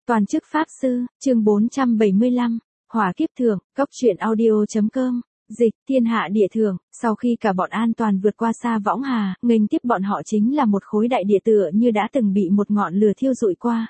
Toàn chức Pháp Sư, chương 475, Hỏa Kiếp Thưởng, Cốc truyện audio.com, dịch, thiên hạ địa thưởng. Sau khi cả bọn an toàn vượt qua Sa Võng Hà, nghênh tiếp bọn họ chính là một khối đại địa tựa như đã từng bị một ngọn lửa thiêu rụi qua.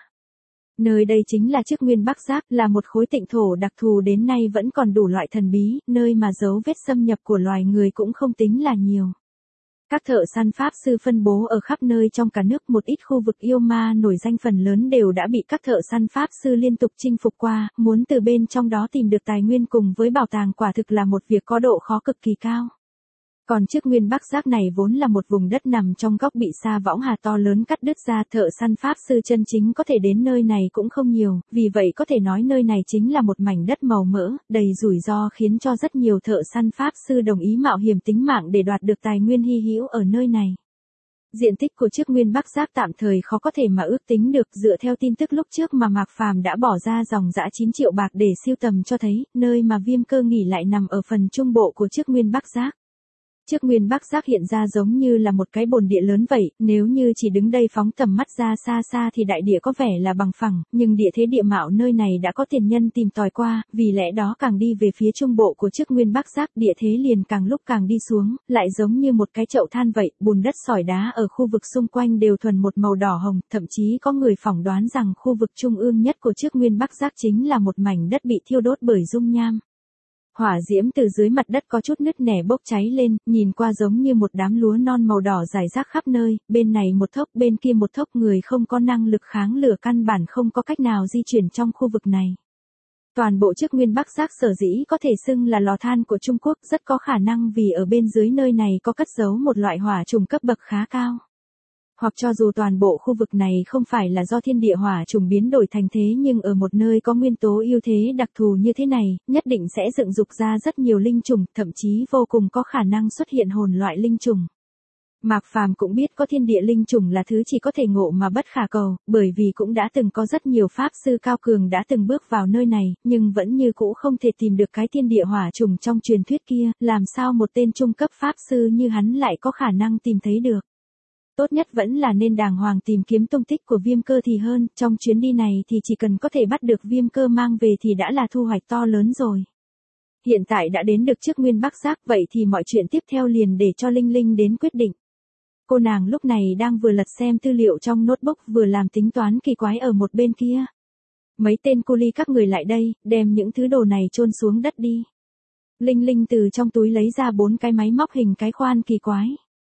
Nơi đây chính là Trước Nguyên Bắc Giác, là một khối tịnh thổ đặc thù đến nay vẫn còn đủ loại thần bí, nơi mà dấu vết xâm nhập của loài người cũng không tính là nhiều. Các thợ săn Pháp Sư phân bố ở khắp nơi trong cả nước, một ít khu vực yêu ma nổi danh phần lớn đều đã bị các thợ săn Pháp Sư liên tục chinh phục qua, muốn từ bên trong đó tìm được tài nguyên cùng với bảo tàng quả thực là một việc có độ khó cực kỳ cao. Còn Trước Nguyên Bắc Giác này vốn là một vùng đất nằm trong góc bị Sa Võng Hà to lớn cắt đứt ra, thợ săn Pháp Sư chân chính có thể đến nơi này cũng không nhiều, vì vậy có thể nói nơi này chính là một mảnh đất màu mỡ, đầy rủi ro khiến cho rất nhiều thợ săn Pháp Sư đồng ý mạo hiểm tính mạng để đoạt được tài nguyên hy hữu ở nơi này. Diện tích của Trước Nguyên Bắc Giác tạm thời khó có thể mà ước tính được, dựa theo tin tức lúc trước mà Mạc Phàm đã bỏ ra dòng dã 9 triệu bạc để sưu tầm cho thấy, nơi mà Viêm Cơ nghỉ lại nằm ở phần trung bộ của Trước Nguyên Bắc Giác. Trước Nguyên Bắc Giác hiện ra giống như là một cái bồn địa lớn vậy, nếu như chỉ đứng đây phóng tầm mắt ra xa xa thì đại địa có vẻ là bằng phẳng, nhưng địa thế địa mạo nơi này đã có tiền nhân tìm tòi qua, vì lẽ đó càng đi về phía trung bộ của Trước Nguyên Bắc Giác, địa thế liền càng lúc càng đi xuống, lại giống như một cái chậu than vậy, bùn đất sỏi đá ở khu vực xung quanh đều thuần một màu đỏ hồng, thậm chí có người phỏng đoán rằng khu vực trung ương nhất của Trước Nguyên Bắc Giác chính là một mảnh đất bị thiêu đốt bởi dung nham. Hỏa diễm từ dưới mặt đất có chút nứt nẻ bốc cháy lên, nhìn qua giống như một đám lúa non màu đỏ rải rác khắp nơi, bên này một thốc bên kia một thốc, người không có năng lực kháng lửa căn bản không có cách nào di chuyển trong khu vực này. Toàn bộ Trước Nguyên Bắc Giác sở dĩ có thể xưng là lò than của Trung Quốc rất có khả năng vì ở bên dưới nơi này có cất giấu một loại hỏa trùng cấp bậc khá cao. Hoặc cho dù toàn bộ khu vực này không phải là do thiên địa hỏa trùng biến đổi thành thế, nhưng ở một nơi có nguyên tố ưu thế đặc thù như thế này, nhất định sẽ dựng dục ra rất nhiều linh trùng, thậm chí vô cùng có khả năng xuất hiện hồn loại linh trùng. Mạc Phàm cũng biết có thiên địa linh trùng là thứ chỉ có thể ngộ mà bất khả cầu, bởi vì cũng đã từng có rất nhiều Pháp Sư cao cường đã từng bước vào nơi này, nhưng vẫn như cũ không thể tìm được cái thiên địa hỏa trùng trong truyền thuyết kia, làm sao một tên trung cấp Pháp Sư như hắn lại có khả năng tìm thấy được. Tốt nhất vẫn là nên đàng hoàng tìm kiếm tung tích của Viêm Cơ thì hơn, trong chuyến đi này thì chỉ cần có thể bắt được Viêm Cơ mang về thì đã là thu hoạch to lớn rồi. Hiện tại đã đến được Trước Nguyên Bắc Giác, vậy thì mọi chuyện tiếp theo liền để cho Linh Linh đến quyết định. Cô nàng lúc này đang vừa lật xem tư liệu trong notebook vừa làm tính toán kỳ quái ở một bên kia. Mấy tên cu li các người lại đây, đem những thứ đồ này chôn xuống đất đi. Linh Linh từ trong túi lấy ra 4 cái máy móc hình cái khoan kỳ quái.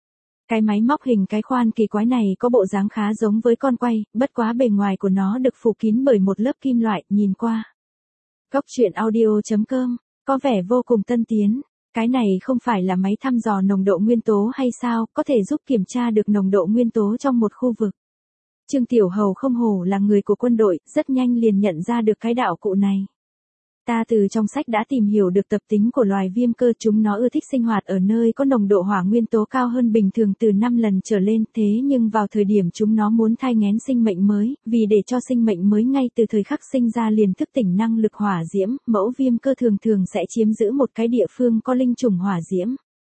Cái máy móc hình cái khoan kỳ quái này có bộ dáng khá giống với con quay, bất quá bề ngoài của nó được phủ kín bởi một lớp kim loại, nhìn qua. Cốc truyện audio.com, có vẻ vô cùng tân tiến. Cái này không phải là máy thăm dò nồng độ nguyên tố hay sao, có thể giúp kiểm tra được nồng độ nguyên tố trong một khu vực. Trương Tiểu Hầu không hổ là người của quân đội, rất nhanh liền nhận ra được cái đạo cụ này. Ta từ trong sách đã tìm hiểu được tập tính của loài Viêm Cơ, chúng nó ưa thích sinh hoạt ở nơi có nồng độ hỏa nguyên tố cao hơn bình thường từ 5 lần trở lên, thế nhưng vào thời điểm chúng nó muốn thai nghén sinh mệnh mới, vì để cho sinh mệnh mới ngay từ thời khắc sinh ra liền thức tỉnh năng lực hỏa diễm, mẫu Viêm Cơ thường thường sẽ chiếm giữ một cái địa phương có linh trùng hỏa diễm.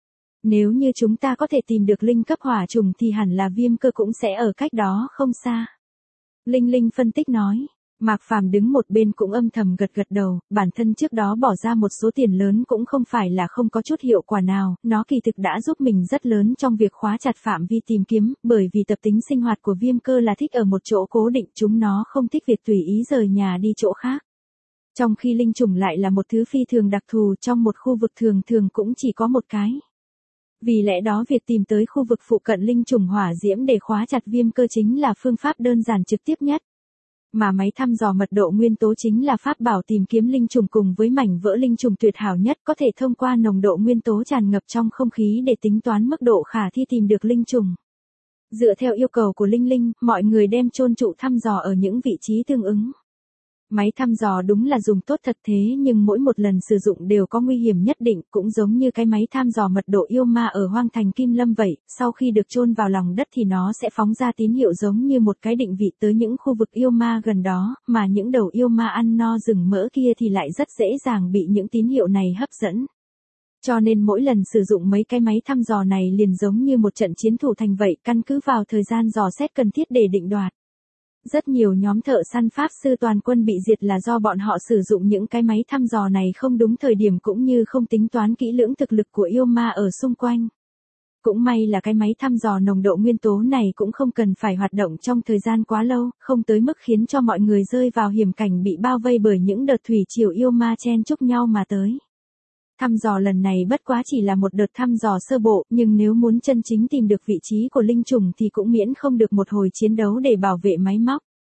Nếu như chúng ta có thể tìm được linh cấp hỏa trùng thì hẳn là Viêm Cơ cũng sẽ ở cách đó không xa. Linh Linh phân tích nói. Mạc Phàm đứng một bên cũng âm thầm gật gật đầu, bản thân trước đó bỏ ra một số tiền lớn cũng không phải là không có chút hiệu quả nào, nó kỳ thực đã giúp mình rất lớn trong việc khóa chặt phạm vi tìm kiếm, bởi vì tập tính sinh hoạt của Viêm Cơ là thích ở một chỗ cố định, chúng nó không thích việc tùy ý rời nhà đi chỗ khác. Trong khi linh trùng lại là một thứ phi thường đặc thù, trong một khu vực thường thường cũng chỉ có một cái. Vì lẽ đó việc tìm tới khu vực phụ cận linh trùng hỏa diễm để khóa chặt Viêm Cơ chính là phương pháp đơn giản trực tiếp nhất. Mà máy thăm dò mật độ nguyên tố chính là pháp bảo tìm kiếm linh trùng cùng với mảnh vỡ linh trùng tuyệt hảo nhất, có thể thông qua nồng độ nguyên tố tràn ngập trong không khí để tính toán mức độ khả thi tìm được linh trùng. Dựa theo yêu cầu của Linh Linh, mọi người đem chôn trụ thăm dò ở những vị trí tương ứng. Máy thăm dò đúng là dùng tốt thật thế nhưng mỗi một lần sử dụng đều có nguy hiểm nhất định, cũng giống như cái máy thăm dò mật độ yêu ma ở Hoang Thành Kim Lâm vậy, sau khi được chôn vào lòng đất thì nó sẽ phóng ra tín hiệu giống như một cái định vị tới những khu vực yêu ma gần đó, mà những đầu yêu ma ăn no rừng mỡ kia thì lại rất dễ dàng bị những tín hiệu này hấp dẫn. Cho nên mỗi lần sử dụng mấy cái máy thăm dò này liền giống như một trận chiến thủ thành vậy, căn cứ vào thời gian dò xét cần thiết để định đoạt. Rất nhiều nhóm thợ săn Pháp sư toàn quân bị diệt là do bọn họ sử dụng những cái máy thăm dò này không đúng thời điểm cũng như không tính toán kỹ lưỡng thực lực của yêu ma ở xung quanh. Cũng may là cái máy thăm dò nồng độ nguyên tố này cũng không cần phải hoạt động trong thời gian quá lâu, không tới mức khiến cho mọi người rơi vào hiểm cảnh bị bao vây bởi những đợt thủy triều yêu ma chen chúc nhau mà tới. Thăm dò lần này bất quá chỉ là một đợt thăm dò sơ bộ, nhưng nếu muốn chân chính tìm được vị trí của linh trùng thì cũng miễn không được một hồi chiến đấu để bảo vệ máy móc.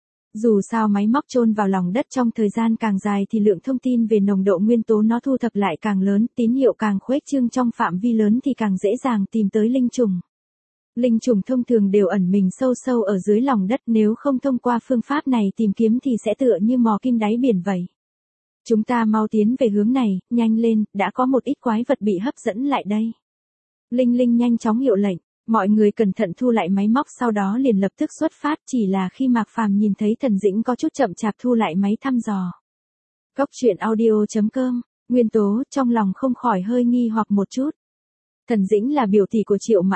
Dù sao máy móc chôn vào lòng đất trong thời gian càng dài thì lượng thông tin về nồng độ nguyên tố nó thu thập lại càng lớn, tín hiệu càng khuếch trương trong phạm vi lớn thì càng dễ dàng tìm tới linh trùng. Linh trùng thông thường đều ẩn mình sâu sâu ở dưới lòng đất, nếu không thông qua phương pháp này tìm kiếm thì sẽ tựa như mò kim đáy biển vậy. Chúng ta mau tiến về hướng này, nhanh lên, đã có một ít quái vật bị hấp dẫn lại đây. Linh Linh nhanh chóng hiệu lệnh, mọi người cẩn thận thu lại máy móc sau đó liền lập tức xuất phát, chỉ là khi Mạc Phàm nhìn thấy Thần Dĩnh có chút chậm chạp thu lại máy thăm dò. Cốc truyện audio.com, Nguyên Tố trong lòng không khỏi hơi nghi hoặc một chút. Thần Dĩnh là biểu tỷ của Triệu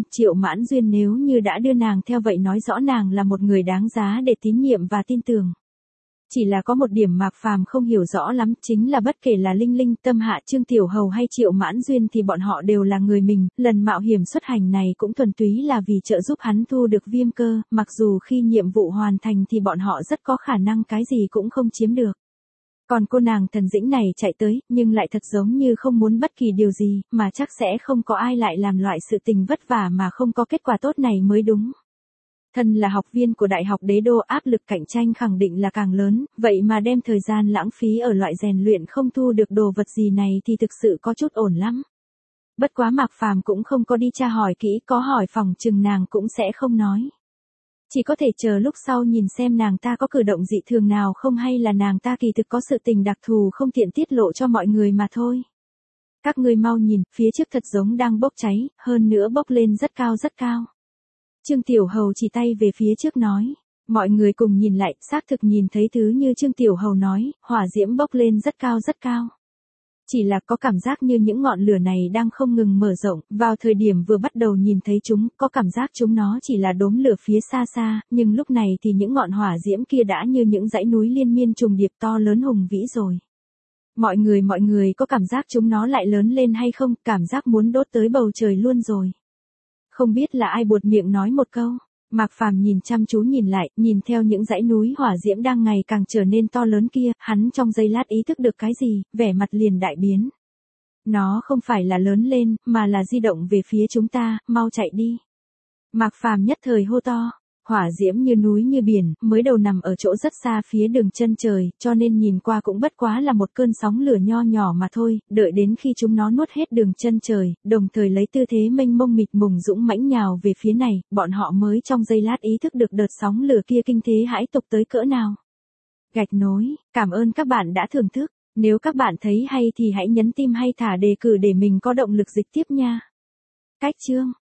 Mãn Duyên nếu như đã đưa nàng theo vậy nói rõ nàng là một người đáng giá để tín nhiệm và tin tưởng. Chỉ là có một điểm Mạc Phàm không hiểu rõ lắm, chính là bất kể là Linh Linh, Tâm Hạ, Trương Tiểu Hầu hay Triệu Mãn Duyên thì bọn họ đều là người mình, lần mạo hiểm xuất hành này cũng thuần túy là vì trợ giúp hắn thu được viêm cơ, mặc dù khi nhiệm vụ hoàn thành thì bọn họ rất có khả năng cái gì cũng không chiếm được. Còn cô nàng Thần Dĩnh này chạy tới, nhưng lại thật giống như không muốn bất kỳ điều gì, mà chắc sẽ không có ai lại làm loại sự tình vất vả mà không có kết quả tốt này mới đúng. Thân là học viên của Đại học Đế Đô, áp lực cạnh tranh khẳng định là càng lớn, vậy mà đem thời gian lãng phí ở loại rèn luyện không thu được đồ vật gì này thì thực sự có chút ổn lắm. Bất quá Mạc Phàm cũng không có đi tra hỏi kỹ, có hỏi phòng chừng nàng cũng sẽ không nói. Chỉ có thể chờ lúc sau nhìn xem nàng ta có cử động dị thường nào không hay là nàng ta kỳ thực có sự tình đặc thù không tiện tiết lộ cho mọi người mà thôi. Các ngươi mau nhìn, phía trước thật giống đang bốc cháy, hơn nữa bốc lên rất cao rất cao. Trương Tiểu Hầu chỉ tay về phía trước nói. Mọi người cùng nhìn lại, xác thực nhìn thấy thứ như Trương Tiểu Hầu nói, hỏa diễm bốc lên rất cao rất cao. Chỉ là có cảm giác như những ngọn lửa này đang không ngừng mở rộng, vào thời điểm vừa bắt đầu nhìn thấy chúng, có cảm giác chúng nó chỉ là đốm lửa phía xa xa, nhưng lúc này thì những ngọn hỏa diễm kia đã như những dãy núi liên miên trùng điệp to lớn hùng vĩ rồi. Mọi người có cảm giác chúng nó lại lớn lên hay không, cảm giác muốn đốt tới bầu trời luôn rồi. Không biết là ai buột miệng nói một câu. Mạc Phàm nhìn chăm chú nhìn lại, nhìn theo những dãy núi hỏa diễm đang ngày càng trở nên to lớn kia, hắn trong giây lát ý thức được cái gì, vẻ mặt liền đại biến. Nó không phải là lớn lên, mà là di động về phía chúng ta, mau chạy đi. Mạc Phàm nhất thời hô to. Hỏa diễm như núi như biển, mới đầu nằm ở chỗ rất xa phía đường chân trời, cho nên nhìn qua cũng bất quá là một cơn sóng lửa nho nhỏ mà thôi, đợi đến khi chúng nó nuốt hết đường chân trời, đồng thời lấy tư thế mênh mông mịt mùng dũng mãnh nhào về phía này, bọn họ mới trong giây lát ý thức được đợt sóng lửa kia kinh thế hãi tục tới cỡ nào. Gạch nối, cảm ơn các bạn đã thưởng thức, nếu các bạn thấy hay thì hãy nhấn tim hay thả đề cử để mình có động lực dịch tiếp nha. Cách chương